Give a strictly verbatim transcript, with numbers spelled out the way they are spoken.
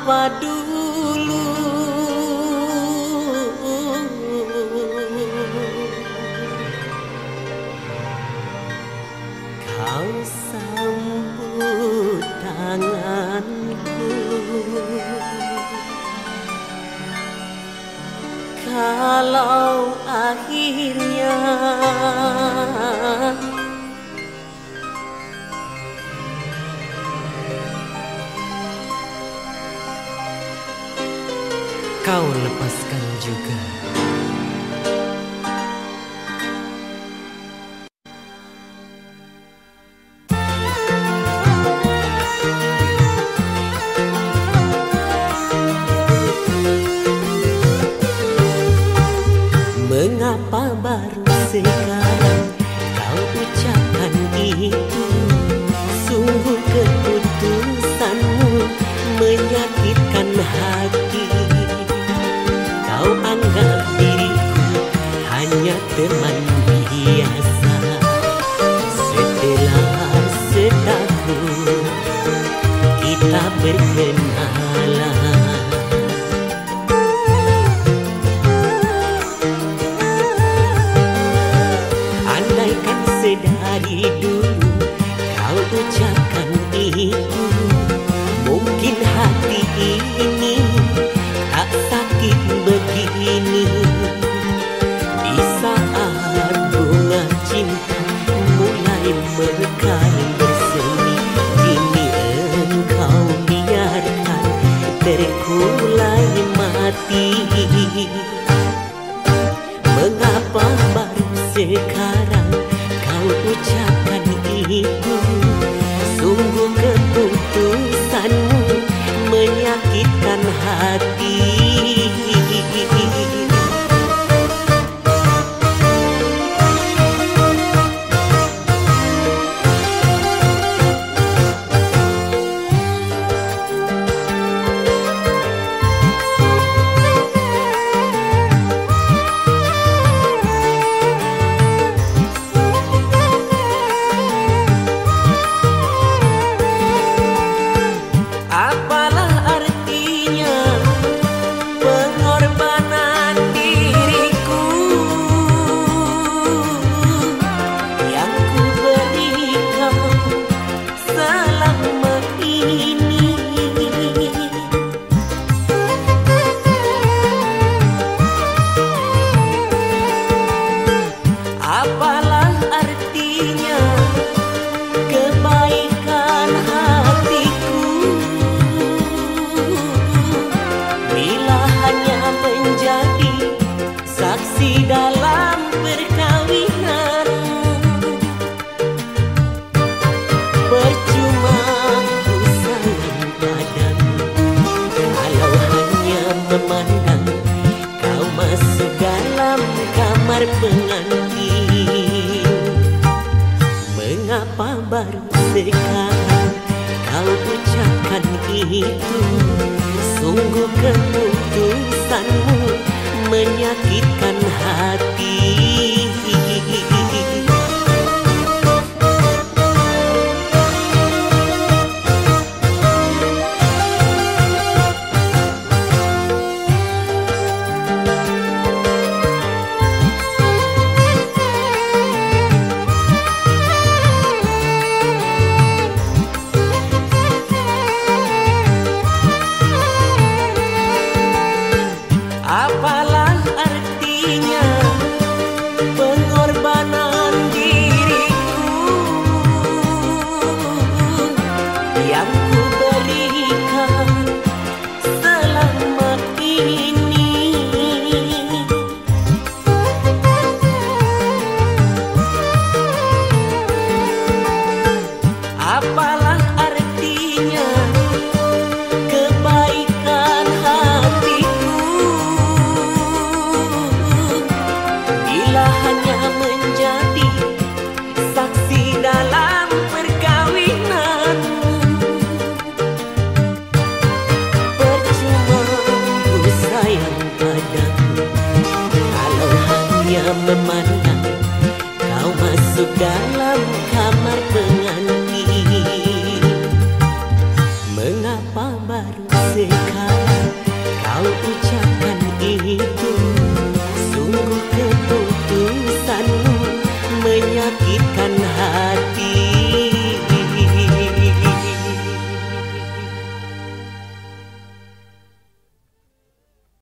apa dulu kau sambut tanganku, kalau akhirnya kau lepaskan juga. Mengapa baru sekarang kau ucapkan itu? Sungguh keputusanmu menyakitkan hati. Kau anggap diriku hanya teman biasa. Setelah setahun kita berkenalan, andaikan sedari dulu kau ucapkan itu, mungkin hati ini tak sakit begini. Di saat bunga cinta mulai mekar bersemi, kini engkau biarkan terkulai mati. Mengapa baru sekarang kau ucapkan itu? Sungguh keputusanmu menyakitkan hati. Apalah artinya pengorbanan diriku yang ku berikan selama ini? Apalah artinya kebaikan hatiku bila hanya menjadi saksi dalam perkawinan? Percuma ku sayang padamu kalau hanya memandang kau masuk dalam kamar pengantin. Mengapa baru sekarang kau ucapkan itu? Sungguh keputusanmu menyakitkan hati. Apalah artinya pengorbanan diriku yang ku berikan selama ini? Apalah artinya kebaikan hatiku bila hanya menjadi saksi dalam perkawinan? Percuma ku sayang padamu kalau hanya memandang kau masuk dalam